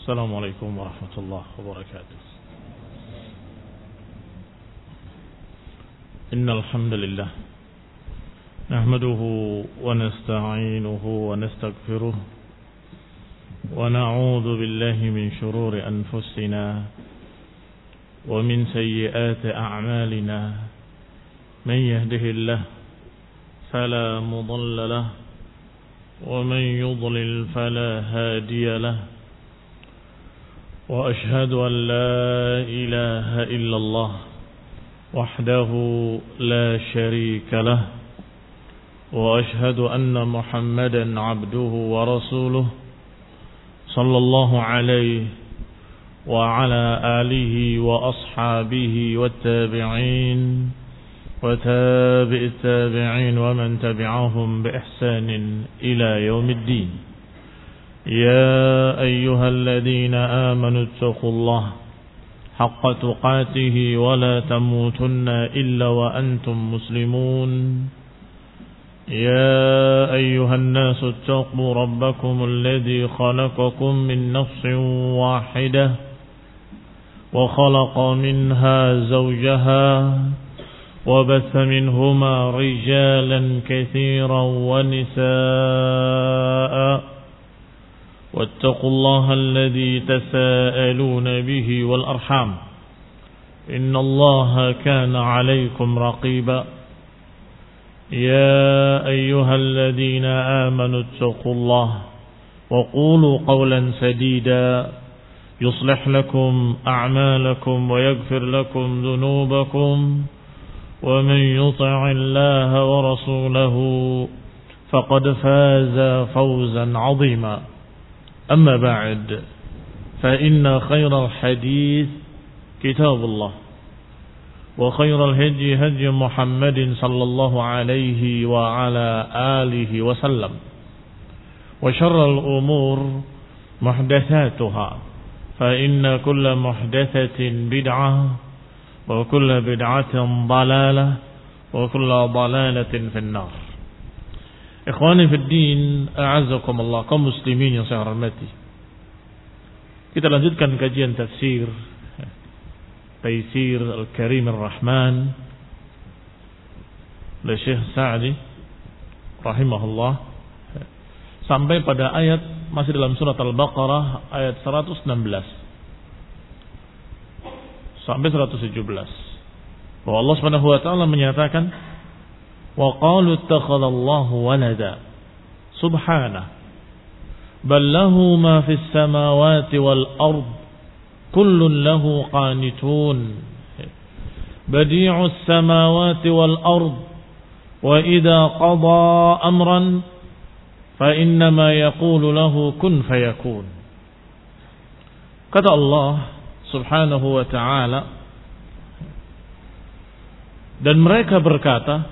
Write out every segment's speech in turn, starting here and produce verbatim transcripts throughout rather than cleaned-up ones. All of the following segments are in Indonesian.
السلام عليكم ورحمة الله وبركاته. إن الحمد لله نحمده ونستعينه ونستغفره ونعوذ بالله من شرور أنفسنا ومن سيئات أعمالنا. من يهده الله فلا مضل له ومن يضلل فلا هادي له. وأشهد أن لا إله إلا الله وحده لا شريك له. وأشهد أن محمدا عبده ورسوله صلى الله عليه وعلى آله وأصحابه والتابعين وتابع التابعين ومن تبعهم بإحسان إلى يوم الدين. يا أيها الذين آمنوا اتقوا الله حق تقاته ولا تموتن إلا وأنتم مسلمون. يا أيها الناس اتقوا ربكم الذي خلقكم من نفس واحدة وخلق منها زوجها وبث منهما رجالا كثيرا ونساء. واتقوا الله الذي تساءلون به والأرحام إن الله كان عليكم رقيبا. يا أيها الذين آمنوا اتقوا الله وقولوا قولا سديدا يصلح لكم أعمالكم ويغفر لكم ذنوبكم. ومن يطع الله ورسوله فقد فاز فوزا عظيما. أما بعد فإن خير الحديث كتاب الله وخير الهدي هدي محمد صلى الله عليه وعلى آله وسلم. وشر الأمور محدثاتها فإن كل محدثة بدعة وكل بدعة ضلالة وكل ضلالة في النار. Ikhwani fid din, a'azzakumullah, kaum muslimin yang saya hormati. Kita lanjutkan kajian tafsir Taisir Al-Karim Ar-Rahman oleh Syekh Sa'di rahimahullah sampai pada ayat masih dalam surat Al-Baqarah ayat seratus enam belas sampai seratus tujuh belas. Bahwa Allah Subhanahu wa taala menyatakan wa qalu ittakhadallahu walada subhanahu bal lahu ma fis samawati wal ard kullun lahu qanitun badi'us samawati wal ard wa idza qada amran fa innama yaqulu lahu kun fayakun. Kata Allah Subhanahu wa ta'ala, dan mereka berkata,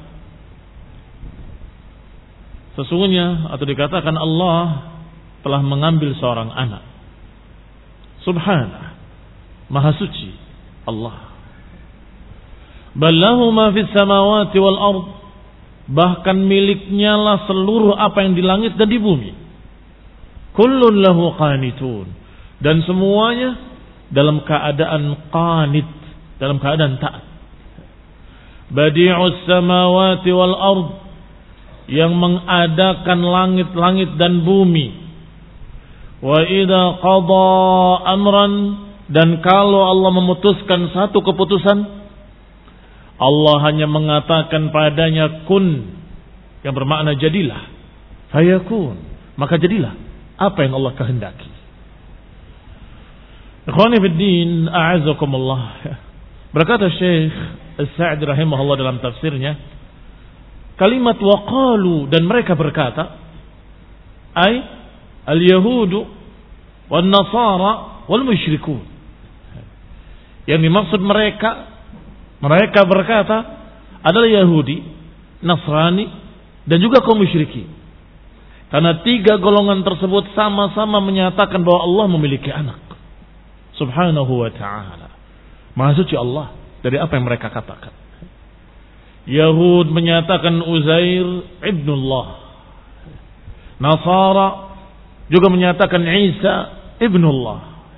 sesungguhnya atau dikatakan Allah telah mengambil seorang anak. Subhanah, maha suci Allah. Ballahu ma fis samawati wal ard, bahkan miliknya lah seluruh apa yang di langit dan di bumi. Kullun lahu qanitun, dan semuanya dalam keadaan qanit, dalam keadaan taat. Badi'us samawati wal ard, yang mengadakan langit-langit dan bumi. Wa idza qada amran, dan kalau Allah memutuskan satu keputusan, Allah hanya mengatakan padanya kun, yang bermakna jadilah, fayakun, maka jadilah apa yang Allah kehendaki. Ikhwani fid din, a'azzakumullah. Berkata Syekh As-Sa'di rahimahullah dalam tafsirnya, kalimat waqalu, dan mereka berkata, ay al-yahudu wal nasara wal musyrikun. Yang dimaksud mereka, mereka berkata adalah Yahudi, Nasrani, dan juga kaum musyrikin. Karena tiga golongan tersebut sama-sama menyatakan bahwa Allah memiliki anak. Subhanahu wa ta'ala. Maha suci Allah dari apa yang mereka katakan. Yahud menyatakan Uzair ibnullah. Nasara juga menyatakan Isa ibnullah.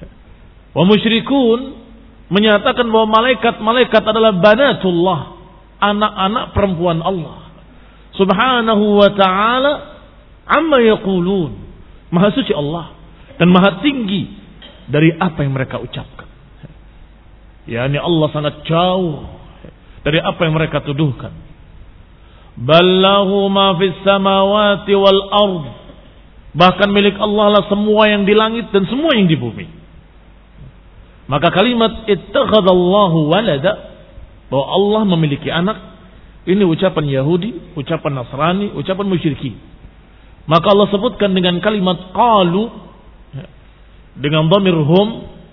Wa musyrikun menyatakan bahwa malaikat-malaikat adalah banatullah, anak-anak perempuan Allah Subhanahu wa ta'ala amma yaqulun. Maha suci Allah dan maha tinggi dari apa yang mereka ucapkan. Yani Allah sangat jauh dari apa yang mereka tuduhkan. Ballahu ma fis samawati wal ard. Bahkan milik Allah lah semua yang di langit dan semua yang di bumi. Maka kalimat ittakhadallahu walada, bahwa Allah memiliki anak, ini ucapan Yahudi, ucapan Nasrani, ucapan musyrikin. Maka Allah sebutkan dengan kalimat qalu, dengan dhamir hum,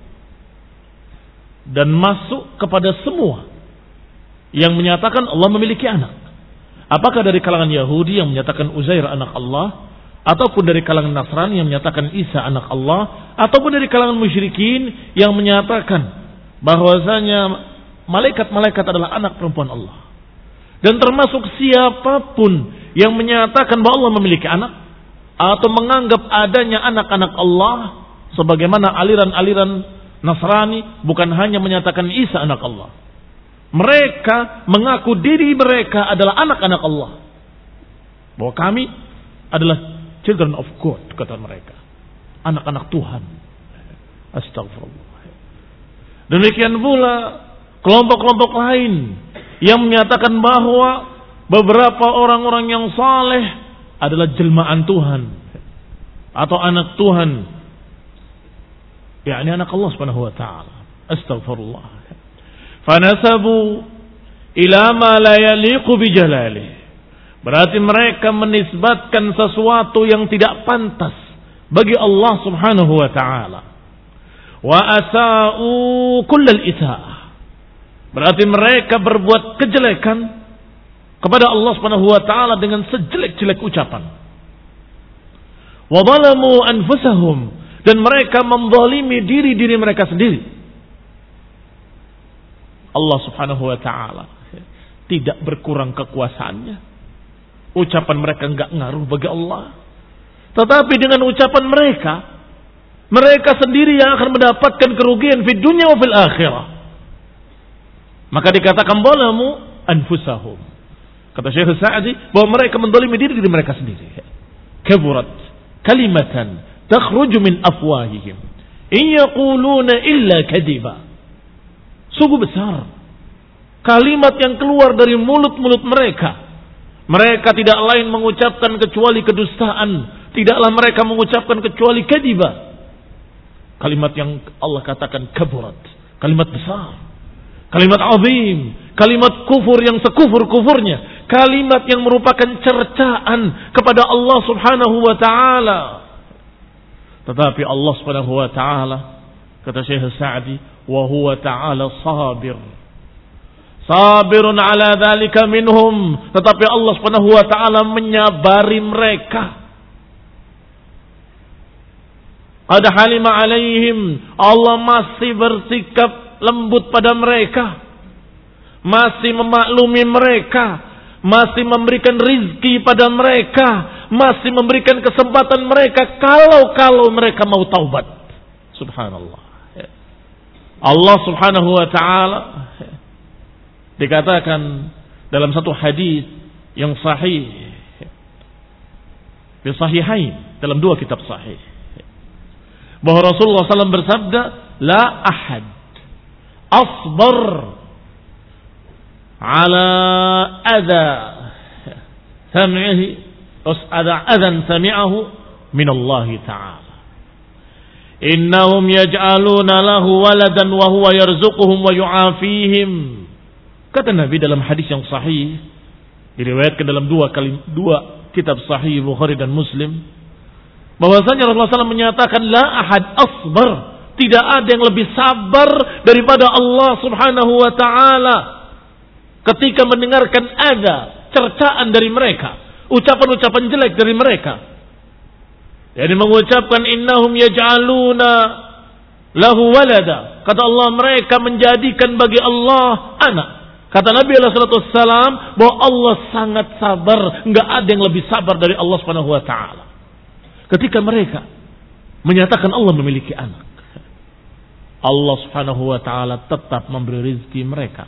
dan masuk kepada semua yang menyatakan Allah memiliki anak. Apakah dari kalangan Yahudi yang menyatakan Uzair anak Allah, ataupun dari kalangan Nasrani yang menyatakan Isa anak Allah, ataupun dari kalangan musyrikin yang menyatakan bahwasanya malaikat-malaikat adalah anak perempuan Allah. Dan termasuk siapapun yang menyatakan bahwa Allah memiliki anak atau menganggap adanya anak-anak Allah, sebagaimana aliran-aliran Nasrani bukan hanya menyatakan Isa anak Allah, mereka mengaku diri mereka adalah anak-anak Allah, bahwa kami adalah children of God, kata mereka, anak-anak Tuhan. Astagfirullah. Demikian pula kelompok-kelompok lain yang menyatakan bahwa beberapa orang-orang yang saleh adalah jelmaan Tuhan atau anak Tuhan, yakni anak Allah Subhanahu wa taala. Astagfirullah. Fanasabu ila ma la yaliqu bi jalalihi. Berarti mereka menisbatkan sesuatu yang tidak pantas bagi Allah Subhanahu wa taala. Wa asa'u kullal isaa'ah. Berarti mereka berbuat kejelekan kepada Allah Subhanahu wa taala dengan sejelek-jelek ucapan. Wa zalamu anfusahum, dan mereka menzalimi diri-diri mereka sendiri. Allah Subhanahu wa taala tidak berkurang kekuasaannya. Ucapan mereka enggak ngaruh bagi Allah. Tetapi dengan ucapan mereka, mereka sendiri yang akan mendapatkan kerugian di dunia wa fil akhirah. Maka dikatakan zalamu anfusahum. Kata Syekh Sa'di bahwa mereka menzalimi diri diri mereka sendiri. Kaburat kalimatan takhruju min afwahihim in yaquluna illa kadiba. Sungguh besar kalimat yang keluar dari mulut-mulut mereka. Mereka tidak lain mengucapkan kecuali kedustaan. Tidaklah mereka mengucapkan kecuali kadiba. Kalimat yang Allah katakan kaburat, kalimat besar, kalimat azim, kalimat kufur yang sekufur-kufurnya, kalimat yang merupakan cercaan kepada Allah Subhanahu wa taala. Tetapi Allah Subhanahu wa taala, kata Syekh Sa'di, wa huwa ta'ala sabir. Sabirun ala dzalika minhum, tetapi Allah Subhanahu wa taala menyabari mereka. Qad halima alaihim, Allah masih bersikap lembut pada mereka, masih memaklumi mereka, masih memberikan rizki pada mereka, masih memberikan kesempatan mereka kalau-kalau mereka mau taubat. Subhanallah. Allah Subhanahu wa taala dikatakan dalam satu hadis yang sahih, di sahihain, dalam dua kitab sahih, bahwa Rasulullah sallallahu alaihi wasallam bersabda, la ahad asbar ala adha sami'ahi ada adhan sami'ahu min Allah ta'ala, innahum yaj'aluna lahu waladan wa huwa yarzuquhum wa yu'afihim. Kata Nabi dalam hadis yang sahih, diriwayatkan dalam dua kali dua kitab sahih Bukhari dan Muslim, bahwasanya Rasulullah sallallahu alaihi wasallam menyatakan la ahad asbar, tidak ada yang lebih sabar daripada Allah Subhanahu wa taala ketika mendengarkan ada cercaan dari mereka, ucapan-ucapan jelek dari mereka. Yani mengucapkan innahum yaj'aluna lahu walada, kata Allah mereka menjadikan bagi Allah anak. Kata Nabi alaihi wasallam bahwa Allah sangat sabar, enggak ada yang lebih sabar dari Allah Subhanahu wa taala ketika mereka menyatakan Allah memiliki anak. Allah Subhanahu wa taala tetap memberi rizki mereka.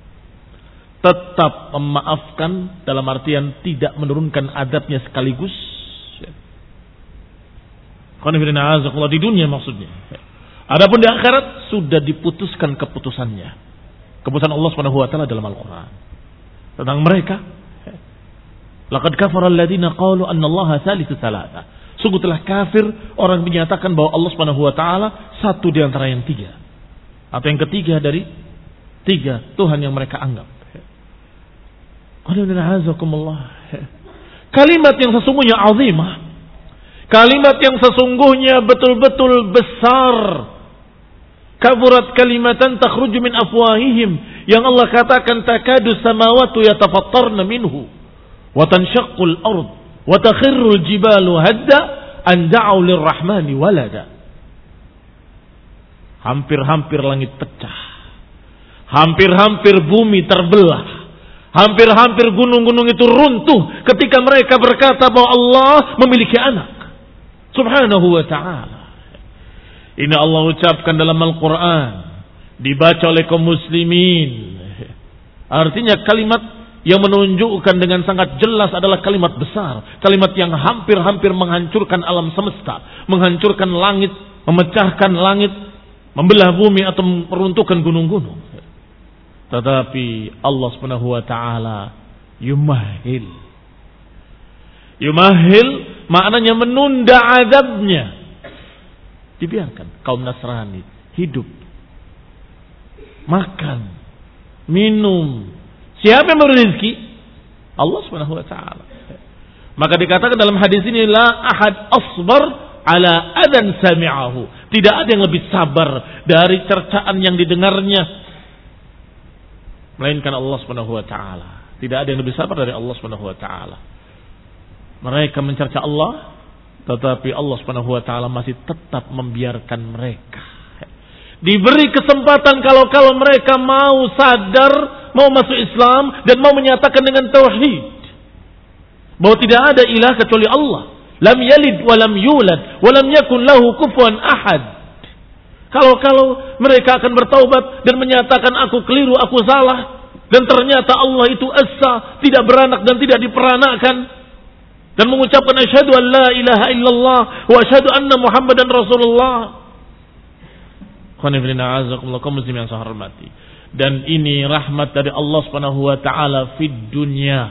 Tetap memaafkan dalam artian tidak menurunkan adabnya sekaligus. Di dunia maksudnya. Adapun di akhirat sudah diputuskan keputusannya. Keputusan Allah Subhanahu wa taala dalam Al-Qur'an tentang mereka. Laqad kafara alladziina qalu anna Allaha tsalitsu tsalatsa. Sungguh telah kafir orang menyatakan bahwa Allah Subhanahu wa taala satu di antara yang tiga. Atau yang ketiga dari tiga Tuhan yang mereka anggap. Kalimat yang sesungguhnya azimah. Kalimat yang sesungguhnya betul-betul besar. Kaburat kalimatan takhruju min afwahihim. Yang Allah katakan takadu samawatu yatafattarna minhu. Wa tanshaqqul ard. Wa takhirrul jibalu hadda. An da'u lirrahmani walada. Hampir-hampir langit pecah. Hampir-hampir bumi terbelah. Hampir-hampir gunung-gunung itu runtuh ketika mereka berkata bahwa Allah memiliki anak. Subhanahu wa ta'ala. Ini Allah ucapkan dalam Al-Quran. Dibaca oleh kaum muslimin. Artinya kalimat yang menunjukkan dengan sangat jelas adalah kalimat besar. Kalimat yang hampir-hampir menghancurkan alam semesta. Menghancurkan langit. Memecahkan langit. Membelah bumi atau meruntuhkan gunung-gunung. Tetapi Allah Subhanahu wa taala yumahil. Yumahil maknanya menunda azabnya. Dibiarkan kaum Nasrani hidup, makan, minum. Siapa yang memberi rezeki? Allah Subhanahu wa taala. Maka dikatakan dalam hadis ini la ahad asbar ala adan sami'ahu. Tidak ada yang lebih sabar dari cercaan yang didengarnya melainkan Allah Subhanahu wa taala. Tidak ada yang lebih sabar dari Allah Subhanahu wa taala. Mereka mencerca Allah, tetapi Allah Subhanahu wa taala masih tetap membiarkan mereka. Diberi kesempatan kalau-kalau mereka mau sadar, mau masuk Islam dan mau menyatakan dengan tauhid bahwa tidak ada ilah kecuali Allah. Lam yalid wa lam yulad wa lam yakun lahu kufuwan ahad. Kalau-kalau mereka akan bertaubat dan menyatakan aku keliru, aku salah. Dan ternyata Allah itu esa, tidak beranak dan tidak diperanakan. Dan mengucapkan asyhadu an la ilaha illallah wa asyhadu anna Muhammadan Rasulullah. Kaum muslim yang saya hormati. Dan ini rahmat dari Allah Subhanahu wa taala fid dunya.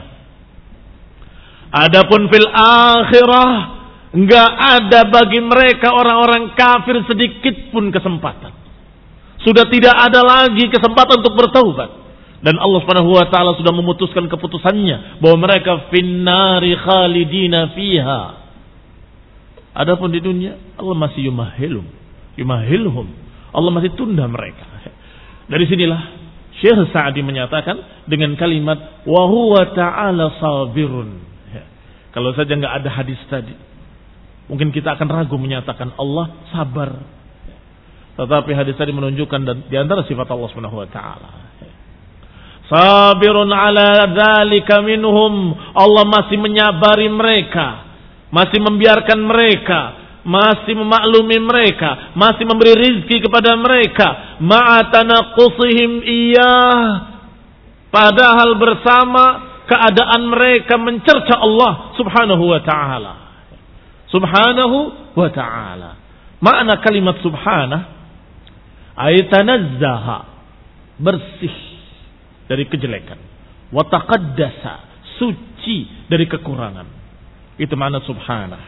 Adapun fil akhirah enggak ada bagi mereka orang-orang kafir sedikit pun kesempatan. Sudah tidak ada lagi kesempatan untuk bertaubat. Dan Allah Subhanahu wa taala sudah memutuskan keputusannya bahwa mereka finnari khalidina fiha. Adapun di dunia Allah masih yumahilum, yumahilhum. Allah masih tunda mereka. Dari sinilah Syekh Sa'di menyatakan dengan kalimat wa huwa ta'ala sabirun. Kalau saja enggak ada hadis tadi, mungkin kita akan ragu menyatakan Allah sabar. Tetapi hadis tadi menunjukkan dan di antara sifat Allah Subhanahu wa taala. Sabirun ala dzalika minhum. Allah masih menyabari mereka, masih membiarkan mereka, masih memaklumi mereka, masih memberi rizki kepada mereka, ma'a tanaqusihim iyah. Padahal bersama keadaan mereka mencerca Allah Subhanahu wa taala. Subhanahu wa ta'ala. Makna kalimat subhanah ayatanazzaha, bersih dari kejelekan. Wa taqaddasa, suci dari kekurangan. Itu makna subhanah.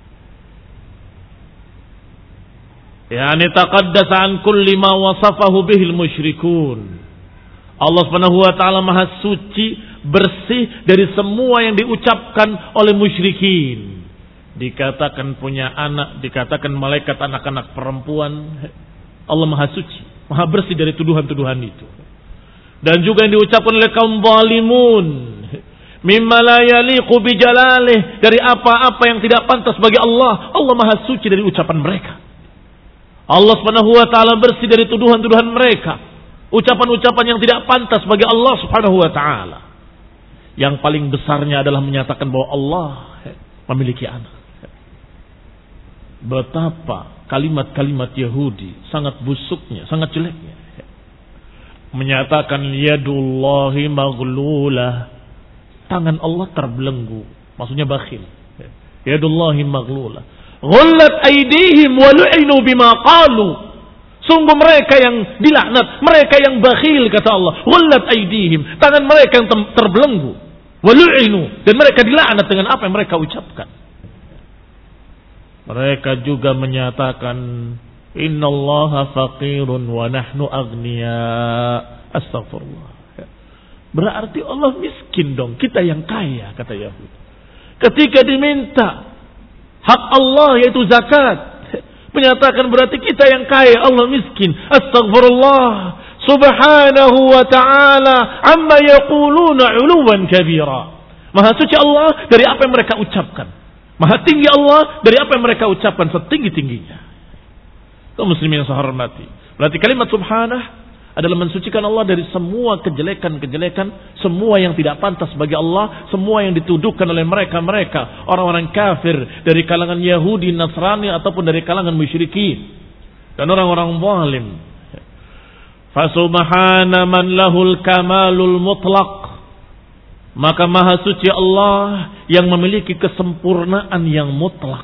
Yani taqaddasa an kulli ma wasafahu bihil musyrikun. Allah Subhanahu wa taala maha suci, bersih dari semua yang diucapkan oleh musyrikin. Dikatakan punya anak, dikatakan malaikat anak-anak perempuan. Allah maha suci, maha bersih dari tuduhan-tuduhan itu. Dan juga yang diucapkan oleh kaum zalimun, mimma la yaliqu bijalalih, dari apa-apa yang tidak pantas bagi Allah. Allah maha suci dari ucapan mereka. Allah Subhanahu wa taala bersih dari tuduhan-tuduhan mereka, ucapan-ucapan yang tidak pantas bagi Allah Subhanahu wa taala. Yang paling besarnya adalah menyatakan bahwa Allah memiliki anak. Betapa kalimat-kalimat Yahudi, sangat busuknya, sangat jeleknya. Menyatakan yadullahi maghlulah, tangan Allah terbelenggu, maksudnya bakhil. Yadullahi maghlulah, ghullat aydihim wa lu'inu bima qalu. Sungguh mereka yang dilaknat, mereka yang bakhil, kata Allah. Ghullat aydihim, tangan mereka yang terbelenggu, wa lu'inu, dan mereka dilaknat dengan apa yang mereka ucapkan. Mereka juga menyatakan innallaha faqirun wa nahnu aghnia. Astagfirullah. Berarti Allah miskin dong, kita yang kaya, kata Yahudi. Ketika diminta hak Allah yaitu zakat, menyatakan berarti kita yang kaya, Allah miskin. Astagfirullah. Subhanahu wa ta'ala amma yaquluna 'uluwan kabira. Maha suci Allah dari apa yang mereka ucapkan. Maha tinggi Allah dari apa yang mereka ucapkan setinggi-tingginya. Kaum muslimin yang saya hormati, berarti kalimat subhanah adalah mensucikan Allah dari semua kejelekan-kejelekan, semua yang tidak pantas bagi Allah, semua yang dituduhkan oleh mereka-mereka, orang-orang kafir dari kalangan Yahudi, Nasrani, ataupun dari kalangan musyrikin dan orang-orang zalim. Fasubhana man lahul kamalul mutlaq. Maka maha suci Allah yang memiliki kesempurnaan yang mutlak.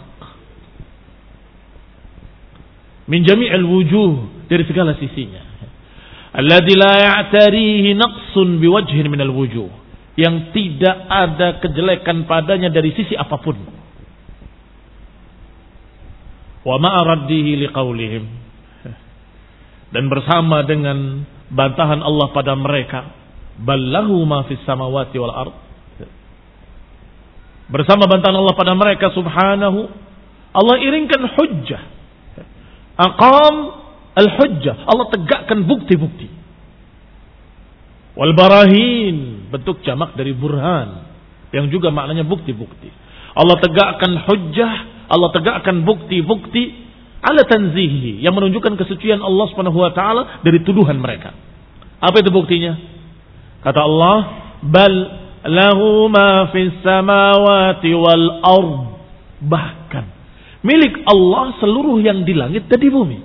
Min jami'il wujuh, dari segala sisinya. Alladzi la ya'tarihi naqsun biwajhin minal wujuh. Yang tidak ada kejelekan padanya dari sisi apapun. Wa ma'a raddihi liqaulihim. Dan bersama dengan bantahan Allah pada mereka, ballahu ma fis samawati wal ard. Bersama bantahan Allah pada mereka subhanahu, Allah iringkan hujjah. Aqam al-hujjah, Allah tegakkan bukti-bukti. Wal barahin, bentuk jamak dari burhan, yang juga maknanya bukti-bukti. Allah tegakkan hujjah, Allah tegakkan bukti-bukti ala tanzihi, yang menunjukkan kesucian Allah Subhanahu wa taala dari tuduhan mereka. Apa itu buktinya? Kata Allah, bal lahu ma fis samawati wal ard. Bahkan milik Allah seluruh yang di langit dan di bumi.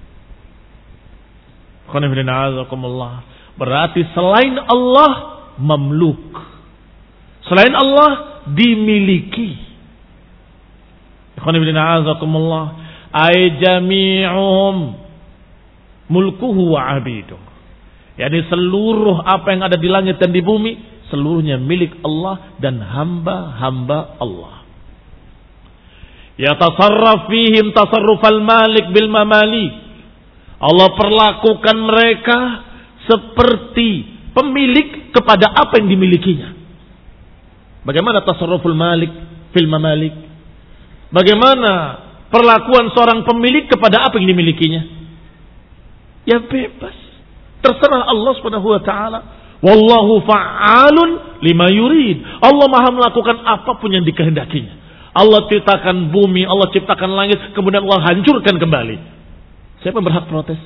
Berarti selain Allah mamluk, selain Allah dimiliki. Ay jami'uhum mulkuhu wa abiduh. Yani seluruh apa yang ada di langit dan di bumi, seluruhnya milik Allah dan hamba-hamba Allah. Yatasarraf fihim tasarrufal malik bil mamalik. Allah perlakukan mereka seperti pemilik kepada apa yang dimilikinya. Bagaimana tasarruful malik fil mamalik? Bagaimana perlakuan seorang pemilik kepada apa yang dimilikinya? Ya bebas. Terserah Allah Subhanahu wa taala. Wallahu fa'alun lima yurid. Allah Maha melakukan apapun yang dikehendakinya. Allah ciptakan bumi, Allah ciptakan langit, kemudian Allah hancurkan kembali. Siapa yang berhak protes?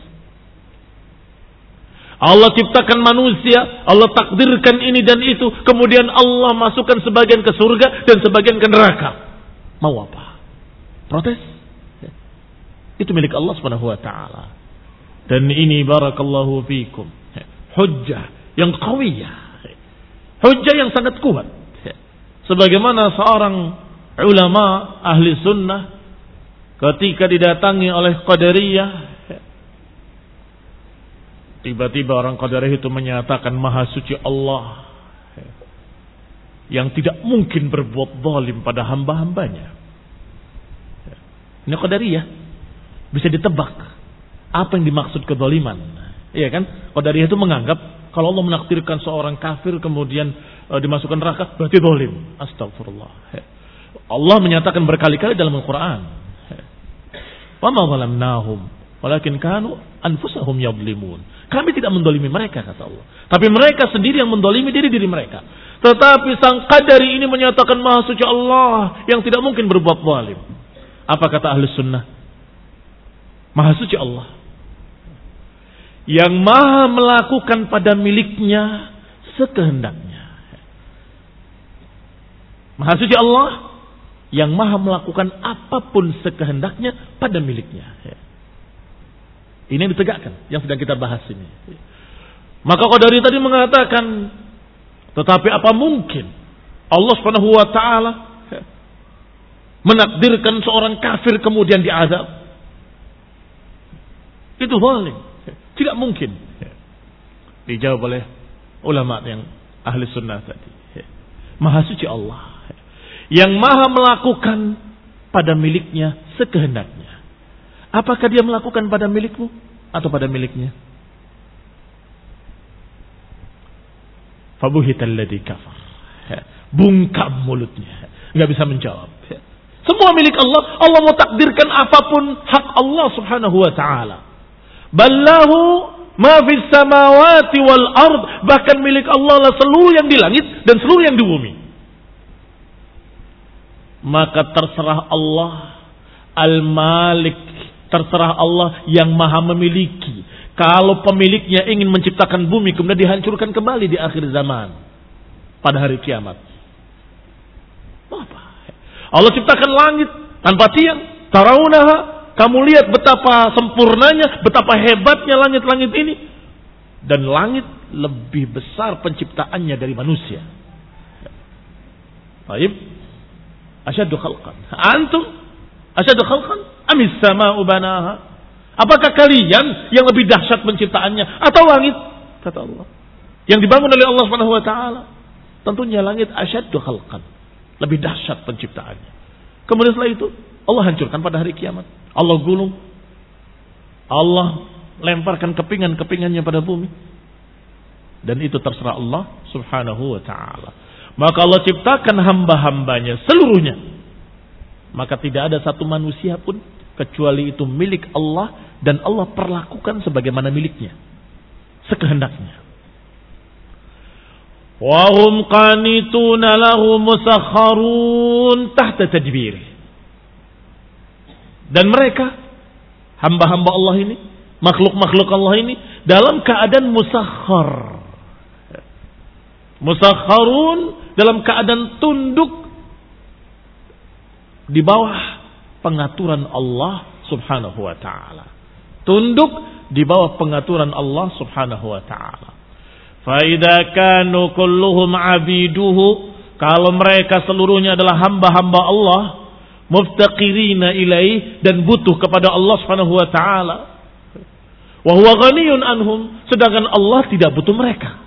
Allah ciptakan manusia, Allah takdirkan ini dan itu, kemudian Allah masukkan sebagian ke surga dan sebagian ke neraka. Mau apa? Protes? Itu milik Allah Subhanahu wa taala. Dan ini barakallahu fikum hujjah yang qawiyah, hujjah yang sangat kuat. Sebagaimana seorang ulama ahli sunnah ketika didatangi oleh Qadariyah, tiba-tiba orang Qadariyah itu menyatakan maha suci Allah yang tidak mungkin berbuat zalim pada hamba-hambanya. Ini Qadariyah, bisa ditebak apa yang dimaksud kezaliman. Iya kan? Qadariyah itu menganggap kalau Allah menakdirkan seorang kafir kemudian e, dimasukkan neraka berarti zalim. Astagfirullah. Allah menyatakan berkali-kali dalam Al-Qur'an, "Wa ma zalamnahum, walakin kanu anfusahum yadhlimun." Kami tidak mendolimi mereka, kata Allah. Tapi mereka sendiri yang mendolimi diri-diri mereka. Tetapi sang Qadari ini menyatakan maha suci Allah yang tidak mungkin berbuat zalim. Apa kata ahli sunnah? Maha suci Allah yang maha melakukan pada miliknya sekehendaknya. Maha suci Allah yang maha melakukan apapun sekehendaknya pada miliknya. Ini yang ditegakkan, yang sedang kita bahas ini. Maka Qadari tadi mengatakan, tetapi apa mungkin Allah Subhanahu wa taala menakdirkan seorang kafir kemudian diazab? Itu zalim. Tidak mungkin. Dijawab oleh ulama yang ahli sunnah tadi. Maha suci Allah yang maha melakukan pada miliknya sekehendaknya. Apakah dia melakukan pada milikmu atau pada miliknya? Fabuhital ladzi kafar. Bungkam mulutnya, enggak bisa menjawab. Semua milik Allah. Allah mau takdirkan apapun hak Allah Subhanahu wa taala. Ballahu ma fis samawati wal ard, bahkan milik Allah lah seluruh yang di langit dan seluruh yang di bumi. Maka terserah Allah Al-Malik, terserah Allah yang maha memiliki. Kalau pemiliknya ingin menciptakan bumi kemudian dihancurkan kembali di akhir zaman pada hari kiamat, apa? Allah ciptakan langit tanpa tiang, tarawunaha, kamu lihat betapa sempurnanya, betapa hebatnya langit-langit ini. Dan langit lebih besar penciptaannya dari manusia. Baik, asyaddu khalqan. Antum asyaddu khalqan amis sama'u banaha? Apakah kalian yang lebih dahsyat penciptaannya atau langit? Kata Allah. Yang dibangun oleh Allah Subhanahu wa taala. Tentunya langit asyaddu khalqan, lebih dahsyat penciptaannya. Kemudian setelah itu Allah hancurkan pada hari kiamat. Allah gulung. Allah lemparkan kepingan-kepingannya pada bumi. Dan itu terserah Allah Subhanahu wa taala. Maka Allah ciptakan hamba-hambanya seluruhnya. Maka tidak ada satu manusia pun kecuali itu milik Allah dan Allah perlakukan sebagaimana miliknya, sekehendaknya. Wa hum qanituna lahu musakharun tahta tadbir. Dan mereka hamba-hamba Allah ini, makhluk-makhluk Allah ini dalam keadaan musakhar. Musakharun dalam keadaan tunduk di bawah pengaturan Allah Subhanahu wa taala. Tunduk di bawah pengaturan Allah Subhanahu wa taala. Fa idza kanu kulluhum abiduhu, kalau mereka seluruhnya adalah hamba-hamba Allah, muftaqirina ilaih, dan butuh kepada Allah Subhanahu wa taala. Wa huwa ghaniyun anhum, sedangkan Allah tidak butuh mereka.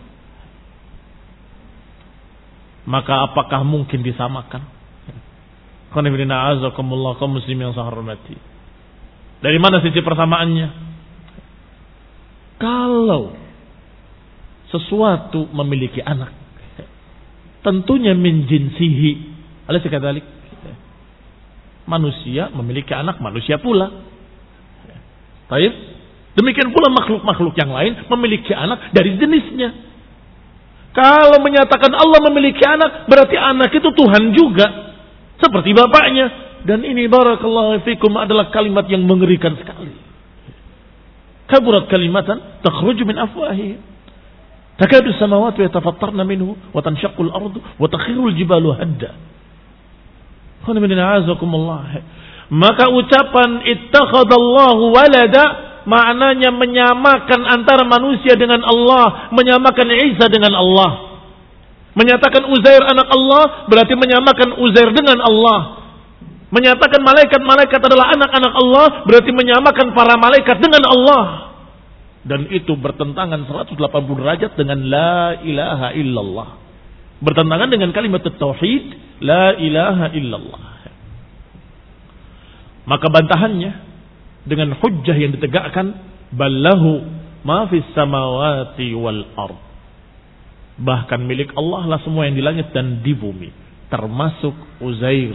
Maka apakah mungkin disamakan? Qanibina azakumullah kaum muslimin yang saya hormati. Dari mana sisi persamaannya? Kalau sesuatu memiliki anak, tentunya min jinsihi. Alaysa kadzalik? Manusia memiliki anak, manusia pula. Baik. Demikian pula makhluk-makhluk yang lain memiliki anak dari jenisnya. Kalau menyatakan Allah memiliki anak, berarti anak itu Tuhan juga, seperti bapaknya. Dan ini barakallahu fikum adalah kalimat yang mengerikan sekali. Kaburat kalimatan takhruju min afwahihim. Takadu samawati yatafattarna minhu wa tanshaqqu al-ardu wa takhiru al-jibalu hadda. Maka ucapan ittakhadallahu walada maknanya menyamakan antara manusia dengan Allah, menyamakan Isa dengan Allah. Menyatakan Uzair anak Allah berarti menyamakan Uzair dengan Allah. Menyatakan malaikat-malaikat adalah anak-anak Allah berarti menyamakan para malaikat dengan Allah. Dan itu bertentangan seratus delapan puluh derajat dengan la ilaha illallah. Bertentangan dengan kalimat tauhid la ilaha illallah. Maka bantahannya dengan hujjah yang ditegakkan, ballahu ma fis samawati wal ard. Bahkan milik Allah lah semua yang di langit dan di bumi, termasuk Uzair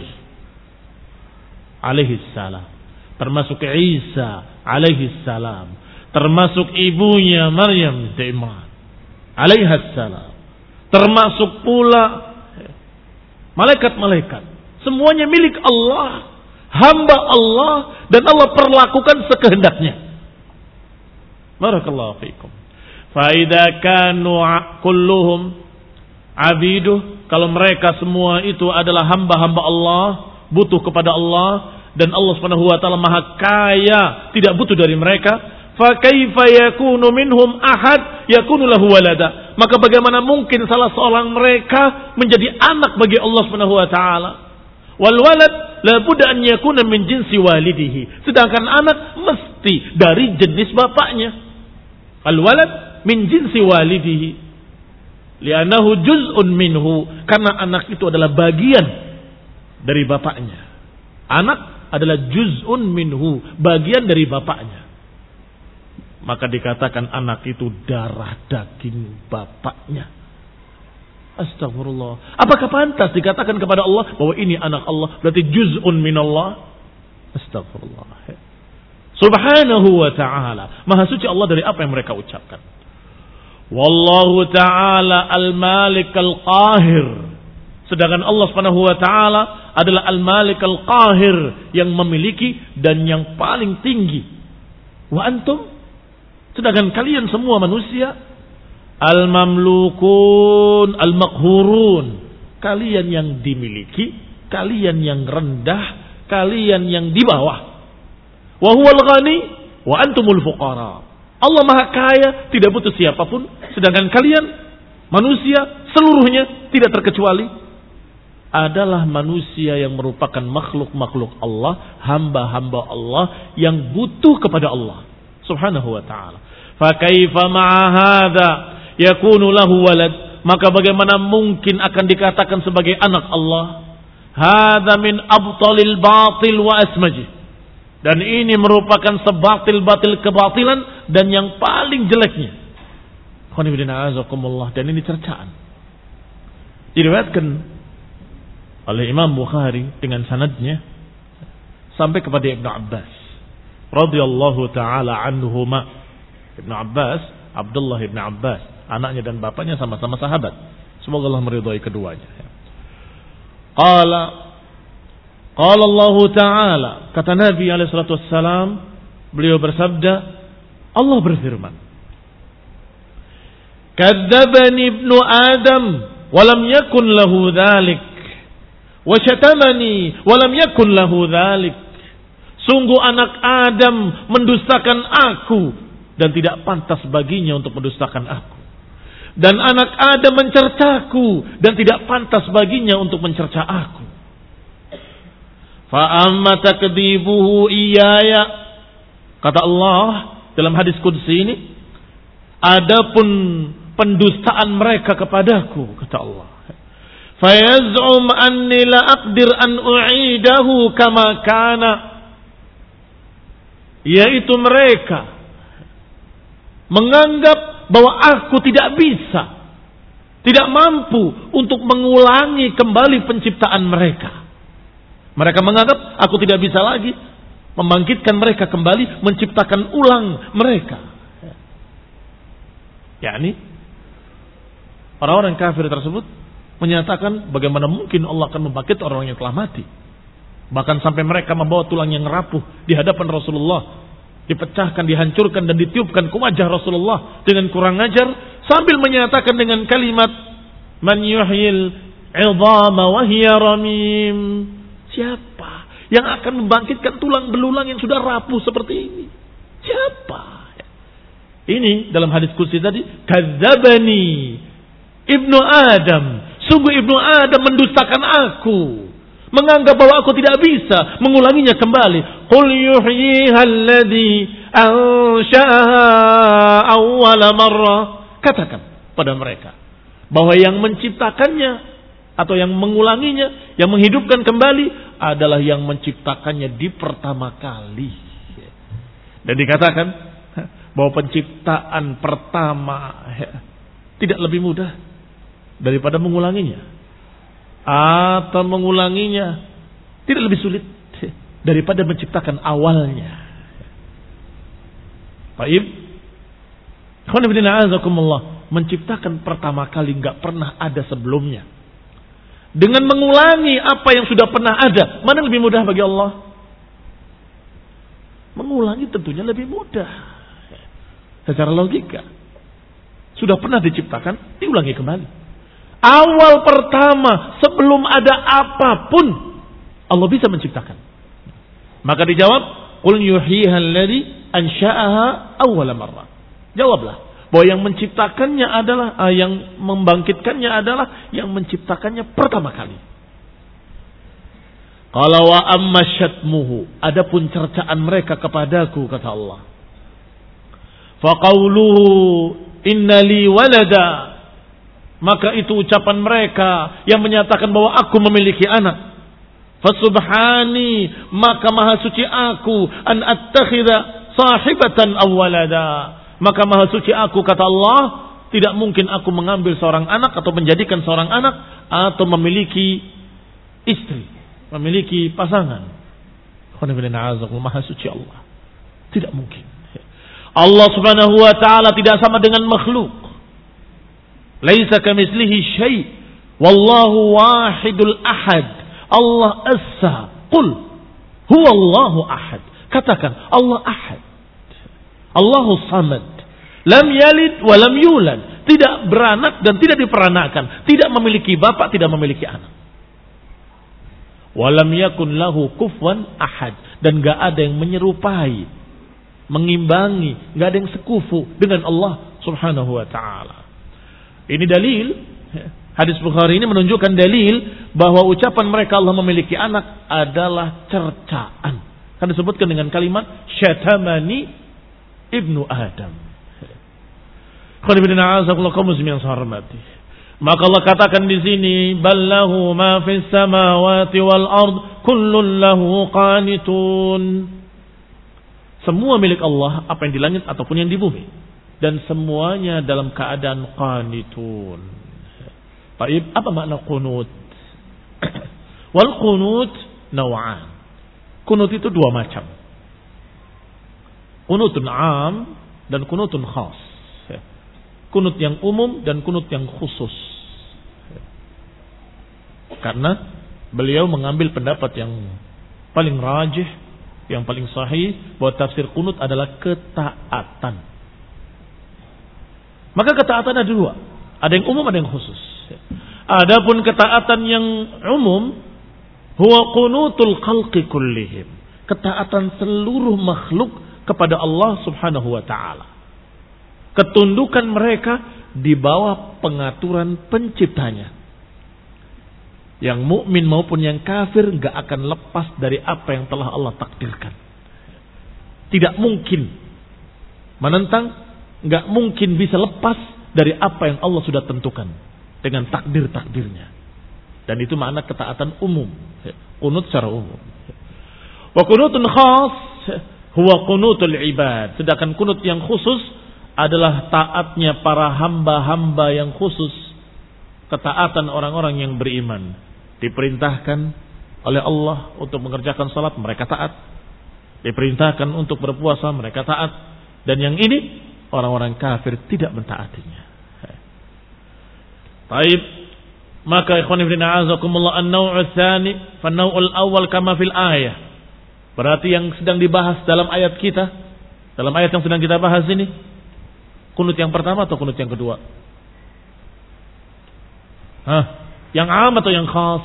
alaihi salam, termasuk Isa alaihi salam, termasuk ibunya Maryam binti Imran alaihi salam, termasuk pula malaikat-malaikat. Semuanya milik Allah, hamba Allah, dan Allah perlakukan sekehendaknya. Barakallahu fiikum. Fa idza kanu kulluhum abiduh, kalau mereka semua itu adalah hamba-hamba Allah, butuh kepada Allah dan Allah Subhanahu wa taala Maha Kaya, tidak butuh dari mereka, fa kaifa yakunu minhum ahad yakunu lahu walada? Maka bagaimana mungkin salah seorang mereka menjadi anak bagi Allah Subhanahu wa taala? Wal walad la budda an yakuna min jinsi walidihi. Sedangkan anak mesti dari jenis bapaknya. Al walad min jinsi walidihi. Li'annahu juz'un minhu, karena anak itu adalah bagian dari bapaknya. Anak adalah juz'un minhu, bagian dari bapaknya. Maka dikatakan anak itu darah daging bapaknya. Astagfirullah. Apakah pantas dikatakan kepada Allah bahwa ini anak Allah, berarti juz'un minallah? Astagfirullah. Subhanahu wa ta'ala. Maha suci Allah dari apa yang mereka ucapkan. Wallahu ta'ala al-malik al-qahir. Sedangkan Allah Subhanahu wa ta'ala adalah al-malik al-qahir, yang memiliki dan yang paling tinggi. Wa antum, sedangkan kalian semua manusia, al-mamlukun al-maqhurun, kalian yang dimiliki, kalian yang rendah, kalian yang di bawah. Wa huwal ghani wa antumul fuqara. Allah Maha Kaya, tidak butuh siapapun, sedangkan kalian manusia seluruhnya tidak terkecuali adalah manusia yang merupakan makhluk-makhluk Allah, hamba-hamba Allah yang butuh kepada Allah Subhanahu wa ta'ala. Fa kaifa ma'a hadza yakunu lahu walad? Maka bagaimana mungkin akan dikatakan sebagai anak Allah? Hadza min abtalil batil wa asmajih. Dan ini merupakan sebatil-batil kebatilan dan yang paling jeleknya. Dan ini cercaan. Diriwayatkan oleh Imam Bukhari dengan sanadnya sampai kepada Ibnu Abbas radhiyallahu taala anhuma. Ibnu Abbas, Abdullah Ibnu Abbas, anaknya dan bapaknya sama-sama sahabat. Semoga Allah meridhai keduanya. Qala Qala Allah Ta'ala, kata Nabi alaihi salatu wassalam, beliau bersabda, Allah berfirman, Kadzdzabani ibnu Adam walam yakun lahu dzalik wa syatamani walam yakun lahu dzalik. Sungguh anak Adam mendustakan aku dan tidak pantas baginya untuk mendustakan aku. Dan anak Adam mencercaku dan tidak pantas baginya untuk mencerca aku. Fa'amma takdzibuhu iyaya, kata Allah dalam hadis qudsi ini, adapun pendustaan mereka kepadaku, kata Allah, fayaz'um anni la aqdir an u'idahu kama kana, yaitu mereka menganggap bahwa aku tidak bisa, tidak mampu untuk mengulangi kembali penciptaan mereka. Mereka menganggap aku tidak bisa lagi membangkitkan mereka kembali, menciptakan ulang mereka. yakni orang-orang kafir tersebut menyatakan bagaimana mungkin Allah akan membangkitkan orang yang telah mati. Bahkan sampai mereka membawa tulang yang rapuh di hadapan Rasulullah, dipecahkan, dihancurkan dan ditiupkan ke wajah Rasulullah dengan kurang ajar, sambil menyatakan dengan kalimat man yuhyil 'idhama wa hiya ramim. Siapa yang akan membangkitkan tulang belulang yang sudah rapuh seperti ini? Siapa? Ini dalam hadis qudsi tadi, kadzdzabani ibnu Adam, sungguh ibnu Adam mendustakan aku, menganggap bahwa aku tidak bisa mengulanginya kembali. Qul yuhyiha alladhi ansha'aha awwala marrah. Katakan pada mereka bahwa yang menciptakannya atau yang mengulanginya, yang menghidupkan kembali adalah yang menciptakannya di pertama kali. Dan dikatakan bahwa penciptaan pertama tidak lebih mudah daripada mengulanginya, atau mengulanginya tidak lebih sulit daripada menciptakan awalnya. Baik, menciptakan pertama kali nggak pernah ada sebelumnya, dengan mengulangi apa yang sudah pernah ada, mana lebih mudah bagi Allah? Mengulangi tentunya lebih mudah. Secara logika, sudah pernah diciptakan, diulangi kembali. Awal pertama sebelum ada apapun, Allah bisa menciptakan. Maka dijawab, qul yuhyiha alladhi ansha'aha awwala marrah. Jawablah bahwa yang menciptakannya adalah uh, yang membangkitkannya adalah yang menciptakannya pertama kali. Qala wa amma syatmuhu, adapun cercaan mereka kepadaku, kata Allah. Fa qawluhu inna li walada, maka itu ucapan mereka yang menyatakan bahwa aku memiliki anak. Fasubhani, maka maha suci aku, an attakhidha sahibatan aw walada, maka maha suci aku, kata Allah, tidak mungkin aku mengambil seorang anak atau menjadikan seorang anak atau memiliki istri, memiliki pasangan. Maha suci Allah, tidak mungkin. Allah Subhanahu wa taala tidak sama dengan makhluk. Laisa kamitslihi syai', wallahu wahidul ahad. Allah Esa, qul huwallahu ahad. Katakan Allah ahad, Allahu samad, lam yalid wa lam yulad, tidak beranak dan tidak diperanakan, tidak memiliki bapak, tidak memiliki anak. Wa lam yakun lahu kufuwan ahad, dan enggak ada yang menyerupai, mengimbangi, enggak ada yang sekufu dengan Allah Subhanahu wa taala. Ini dalil. Hadis Bukhari ini menunjukkan dalil bahwa ucapan mereka Allah memiliki anak adalah cercaan. Kan disebutkan dengan kalimat syatamani ibnu Adam. Maka Allah katakan di sini, ballahu ma fis samawati wal ard kullun lahu qanitun. Semua milik Allah, apa yang di langit ataupun yang di bumi, dan semuanya dalam keadaan qanitun. Baik, apa makna qunut? Wal qunut naw'an. Qunut itu dua macam. Qunutun 'am dan qunutun khas. Qunut yang umum dan qunut yang khusus. Karena beliau mengambil pendapat yang paling rajih, yang paling sahih, bahwa tafsir qunut adalah ketaatan. Maka ketaatan ada dua, ada yang umum, ada yang khusus. Adapun ketaatan yang umum, huwa qunutul khalqi kullihim, ketaatan seluruh makhluk kepada Allah Subhanahu wa taala. Ketundukan mereka di bawah pengaturan penciptanya. Yang mukmin maupun yang kafir enggak akan lepas dari apa yang telah Allah takdirkan. Tidak mungkin menentang, enggak mungkin bisa lepas dari apa yang Allah sudah tentukan dengan takdir-takdirnya. Dan itu makna ketaatan umum, qunut secara umum. Wa qunutun khas huwa qunutul ibad, sedangkan qunut yang khusus adalah taatnya para hamba-hamba yang khusus, ketaatan orang-orang yang beriman. Diperintahkan oleh Allah untuk mengerjakan salat, mereka taat. Diperintahkan untuk berpuasa, mereka taat. Dan yang ini orang-orang kafir tidak mentaatinya. Baik, maka ikhwan fillah azakumullah, an-naw'u tsani fa an-naw'ul awwal kama fil ayah. Berarti yang sedang dibahas dalam ayat kita, dalam ayat yang sedang kita bahas ini, kunut yang pertama atau kunut yang kedua? Hah? Yang am atau yang khas?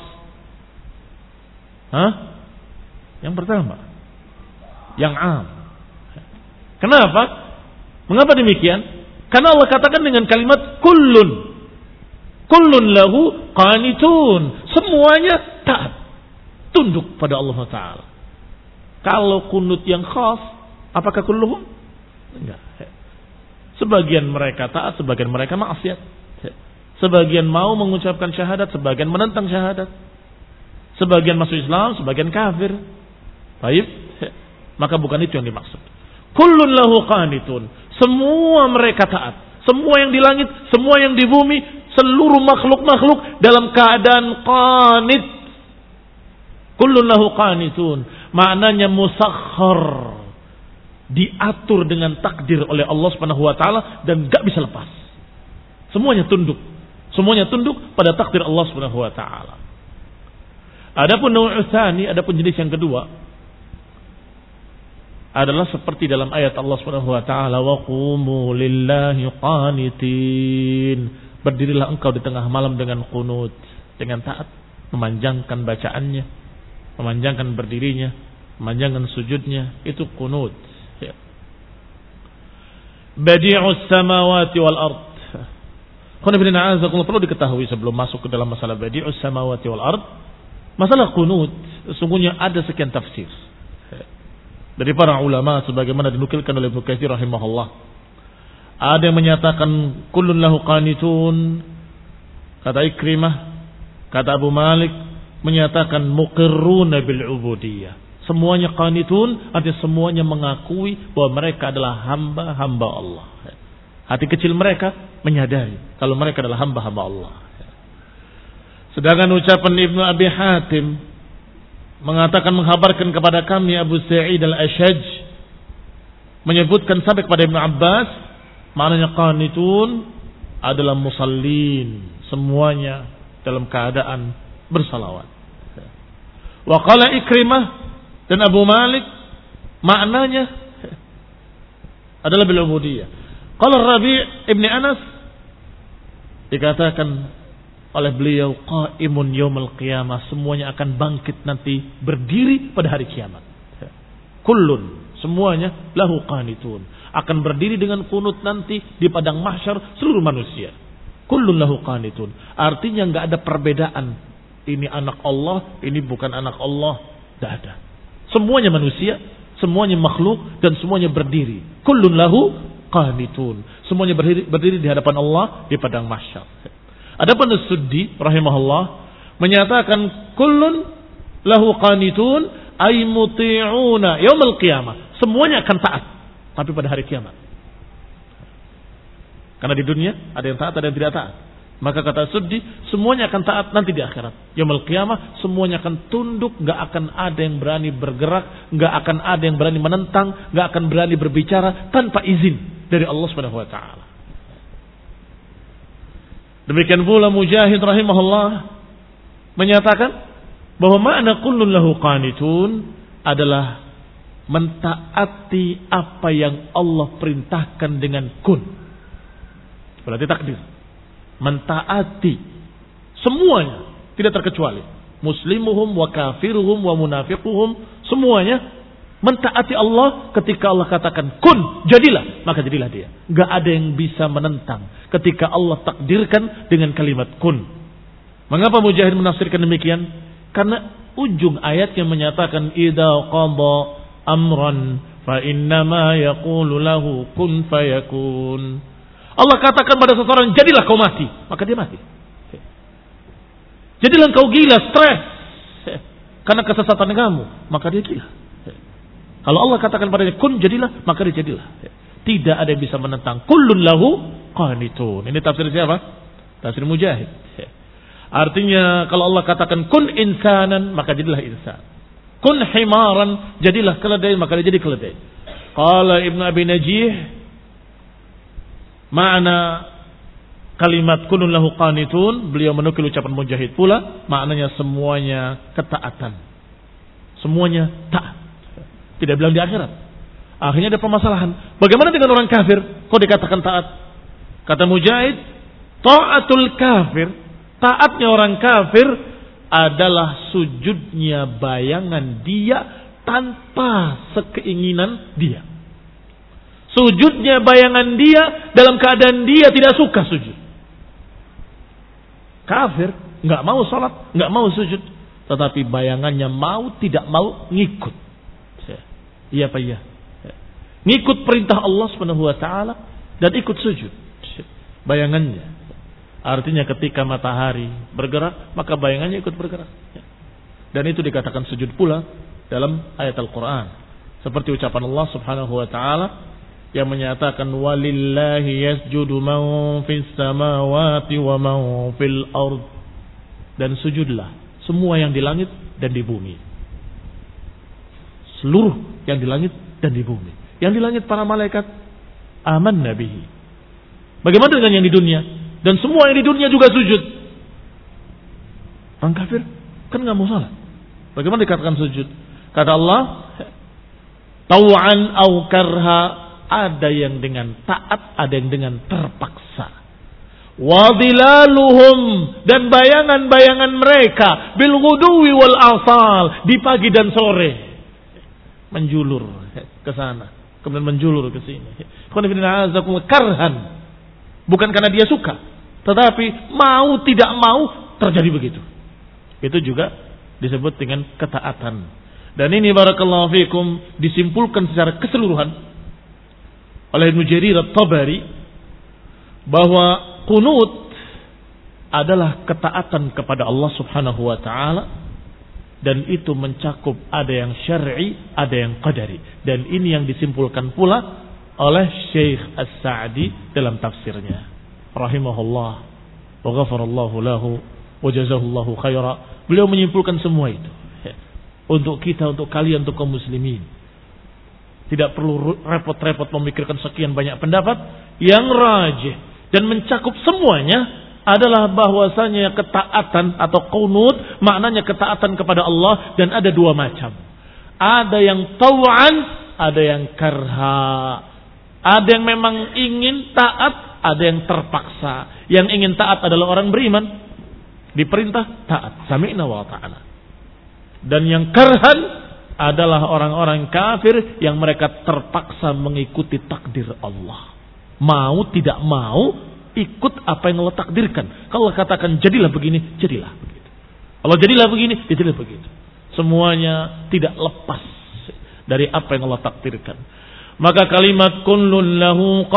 Hah? Yang pertama. Yang am. Kenapa? Mengapa demikian? Karena Allah katakan dengan kalimat kullun. Kullun lahu qanitun. Semuanya taat, tunduk pada Allah Ta'ala. Kalau kunut yang khas, apakah kulluhum? Enggak. Sebagian mereka taat, sebagian mereka maksiat. Sebagian mau mengucapkan syahadat, sebagian menentang syahadat. Sebagian masuk Islam, sebagian kafir. Baik. Maka bukan itu yang dimaksud. Kullun lahu qanitun. Semua mereka taat. Semua yang di langit, semua yang di bumi, seluruh makhluk-makhluk dalam keadaan qanit. Kullun lahu qanitun. Maknanya musakhkhar, diatur dengan takdir oleh Allah Subhanahu wa taala dan enggak bisa lepas. Semuanya tunduk. Semuanya tunduk pada takdir Allah Subhanahu wa taala. Adapun nau'u tsani, adapun jenis yang kedua adalah seperti dalam ayat Allah Subhanahu wa taala, wa qumu lillahi qanitin. Berdirilah engkau di tengah malam dengan qunut, dengan taat, memanjangkan bacaannya. memanjangkan berdirinya, memanjangkan sujudnya, itu qunut. Ya. Badi'us samawati wal ard. Perlu diketahui sebelum masuk ke dalam masalah badi'us samawati wal ard, masalah qunut sesungguhnya ada sekian tafsir dari para ulama sebagaimana dinukilkan oleh Ibnu Katsir rahimahullah. Ada yang menyatakan kullun lahu qanitun, kata Ikrimah, kata Abu Malik menyatakan muqirruna bil ubudiyah. Semuanya qanitun, artinya semuanya mengakui bahwa mereka adalah hamba-hamba Allah. Hati kecil mereka menyadari kalau mereka adalah hamba-hamba Allah. Sedangkan ucapan Ibnu Abi Hatim mengatakan, menghabarkan kepada kami Abu Sa'id al-Ashaj menyebutkan sampai kepada Ibnu Abbas, maknanya qanitun adalah musallin, semuanya dalam keadaan bersalawat. Wa qala Ikrimah dan Abu Malik maknanya adalah bil ubudiyah. Qala Rabi' Ibn Anas dikatakan oleh beliau qaimun yaumil qiyamah, semuanya akan bangkit nanti berdiri pada hari kiamat. Kullun, semuanya lahu qanitun, akan berdiri dengan kunut nanti di padang mahsyar seluruh manusia. Kullun lahu qanitun, artinya enggak ada perbedaan. Ini anak Allah, ini bukan anak Allah, enggak ada. Semuanya manusia, semuanya makhluk dan semuanya berdiri. Kullun lahu qanitun, semuanya berdiri, berdiri di hadapan Allah di padang mahsyar. Adapun As-Suddi rahimahullah menyatakan kullun lahu qanitun ay muti'una yaumil qiyamah, semuanya akan taat tapi pada hari kiamat. Karena di dunia ada yang taat, ada yang tidak taat. Maka kata As-Suddi, semuanya akan taat nanti di akhirat. Yaumil qiyamah semuanya akan tunduk, enggak akan ada yang berani bergerak, enggak akan ada yang berani menentang, enggak akan berani berbicara tanpa izin dari Allah Subhanahu wa taala. Demikian pula Mujahid rahimahullah menyatakan bahwa makna kullun lahu qanitun adalah mentaati apa yang Allah perintahkan dengan kun. Berarti takdir. Mentaati semuanya, tidak terkecuali. Muslimuhum wa kafiruhum wa munafiquhum, semuanya mentaati Allah. Ketika Allah katakan kun, jadilah, maka jadilah dia. Enggak ada yang bisa menentang ketika Allah takdirkan dengan kalimat kun. Mengapa Mujahid menafsirkan demikian? Karena ujung ayat yang menyatakan idza qada amran fa innama yaqulu lahu kun fayakun. Allah katakan pada seseorang, jadilah kau mati, maka dia mati. Jadilah kau gila, stres karena kesesatan kamu, maka dia gila. Kalau Allah katakan padanya kun, jadilah, maka dia jadilah. Tidak ada yang bisa menentang. Kullun lahu qanitun. Ini tafsir siapa? Tafsir Mujahid. Artinya kalau Allah katakan kun insanan, maka jadilah insan. Kun himaran, jadilah keledai, maka dia jadi keledai. Qala Ibnu Abi Najih, makna kalimat kullun lahu qanitun, beliau menukil ucapan Mujahid pula, maknanya semuanya ketaatan. Semuanya taat. Tidak bilang di akhirat. Akhirnya ada permasalahan. Bagaimana dengan orang kafir? Kok dikatakan taat? Kata Mujahid, ta'atul kafir, taatnya orang kafir adalah sujudnya bayangan dia tanpa sekeinginan dia. Sujudnya bayangan dia dalam keadaan dia tidak suka sujud. Kafir nggak mau salat, nggak mau sujud, tetapi bayangannya mau tidak mau ngikut. Iya apa iya? Ngikut perintah Allah Subhanahu wa taala dan ikut sujud. Bayangannya. Artinya ketika matahari bergerak, maka bayangannya ikut bergerak. Dan itu dikatakan sujud pula dalam ayat Al-Qur'an. Seperti ucapan Allah Subhanahu wa taala yang menyatakan walillahi yasjudu man fis samawati wa man fil ard. Dan sujudlah semua yang di langit dan di bumi. Seluruh yang di langit dan di bumi. Yang di langit para malaikat aman nabihi. Bagaimana dengan yang di dunia? Dan semua yang di dunia juga sujud. Orang kafir kan nggak mau salat. Bagaimana dikatakan sujud? Kata Allah, tau'an au karha, ada yang dengan taat, ada yang dengan terpaksa. wa dhilaluhum, dan bayangan-bayangan mereka bil ghuduwi wal asal, di pagi dan sore menjulur ke sana kemudian menjulur ke sini. Karhan, bukan karena dia suka, tetapi mau tidak mau terjadi begitu. Itu juga disebut dengan ketaatan. Dan ini barakallahu fikum disimpulkan secara keseluruhan oleh Ibnu Jarir At-Tabari bahwa qunut adalah ketaatan kepada Allah Subhanahu wa taala, dan itu mencakup ada yang syar'i, ada yang qadari. Dan ini yang disimpulkan pula oleh Syekh As-Sa'di dalam tafsirnya rahimahullah wa ghafarallahu lahu wa jazahullahu khaira. Beliau menyimpulkan semua itu untuk kita, untuk kalian, untuk kaum muslimin. Tidak perlu repot-repot memikirkan sekian banyak pendapat. Yang rajih dan mencakup semuanya adalah bahwasanya ketaatan atau qunut maknanya ketaatan kepada Allah, dan ada dua macam. Ada yang taw'an, ada yang karha. Ada yang memang ingin taat, ada yang terpaksa. Yang ingin taat adalah orang beriman, diperintah taat, sami'na wa ta'ala. Dan yang karhan adalah orang-orang kafir yang mereka terpaksa mengikuti takdir Allah. Mau tidak mau ikut apa yang Allah takdirkan. Kalau Allah katakan jadilah begini, jadilah begitu. Kalau jadilah begini, jadilah begitu. Semuanya tidak lepas dari apa yang Allah takdirkan. Maka kalimat kullun lahu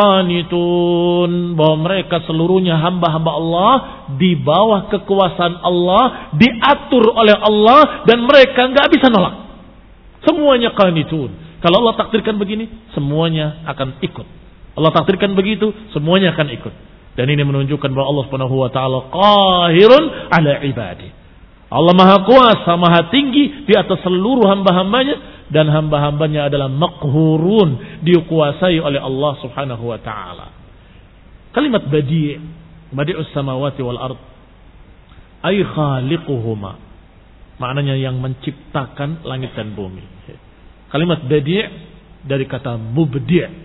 qanitun, bahwa mereka seluruhnya hamba-hamba Allah, di bawah kekuasaan Allah, diatur oleh Allah, dan mereka nggak bisa nolak. Semuanya qanitun. Kalau Allah takdirkan begini, semuanya akan ikut. Allah takdirkan begitu, semuanya akan ikut. Dan ini menunjukkan bahwa Allah Subhanahu wa taala qahirun ala ibadi. Allah Maha Kuasa, Maha Tinggi di atas seluruh hamba-hambanya, dan hamba-hambanya adalah maqhurun, dikuasai oleh Allah Subhanahu wa taala. Kalimat badi', badi'us samawati wal ard, ay khaliquhuma, maknanya yang menciptakan langit dan bumi. Kalimat badi' dari kata mubdi'.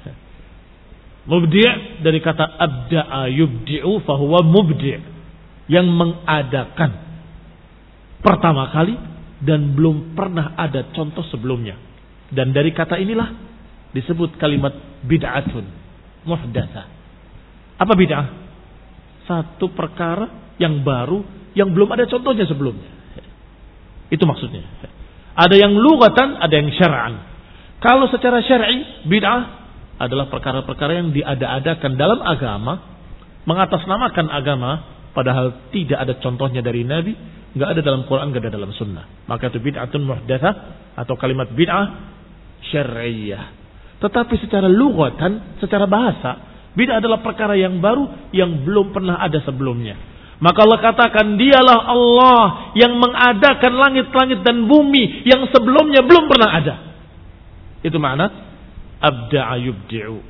Mubdi' dari kata abda'a yubdi'u fahuwa mubdi', yang mengadakan pertama kali dan belum pernah ada contoh sebelumnya. Dan dari kata inilah disebut kalimat bid'atun muhdatsah. Apa bid'ah? Satu perkara yang baru yang belum ada contohnya sebelumnya. Itu maksudnya. Ada yang lughatan, ada yang syar'an. Kalau secara syar'i, bid'ah adalah perkara-perkara yang diada-adakan dalam agama, mengatasnamakan agama, padahal tidak ada contohnya dari Nabi, nggak ada dalam Quran, nggak ada dalam Sunnah. Maka itu bid'atun muhdatsah, atau kalimat bid'ah syar'iyyah. Tetapi secara lughatan, secara bahasa, bid'ah adalah perkara yang baru yang belum pernah ada sebelumnya. Maka Allah katakan, dialah Allah yang mengadakan langit-langit dan bumi yang sebelumnya belum pernah ada. Itu makna abda'a yubdi'u.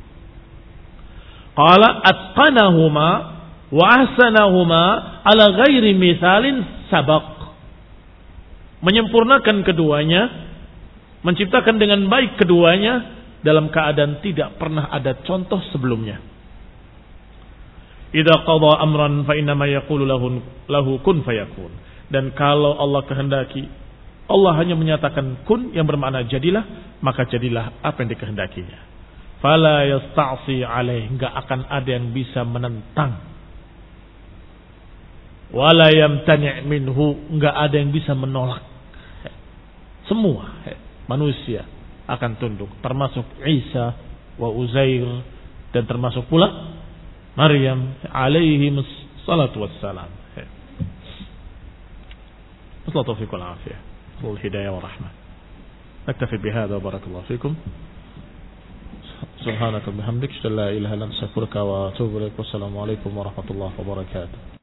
Qala atqanahuma wa ahsanahuma ala ghairi mithalin sabaq. Menyempurnakan keduanya, menciptakan dengan baik keduanya dalam keadaan tidak pernah ada contoh sebelumnya. Idza qada amran fa inna ma yaqulu lahu lahu kun fayakun. Dan kalau Allah kehendaki, Allah hanya menyatakan kun, yang bermakna jadilah, maka jadilah apa yang dikehendakinya. Fala yasta'si alaih, enggak akan ada yang bisa menentang. Wala yamtani' minhu, enggak ada yang bisa menolak. Semua manusia akan tunduk, termasuk Isa wa Uzair, dan termasuk pula Maryam alaihi salatu wassalam. Wassalatu fiikum al-afiyah والهداية والرحمة. نكتفي بهذا وبارك الله فيكم. سبحانك وبحمدك اشهد ان لا اله الا انت استغفرك واتوب اليك والسلام عليكم ورحمة الله وبركاته.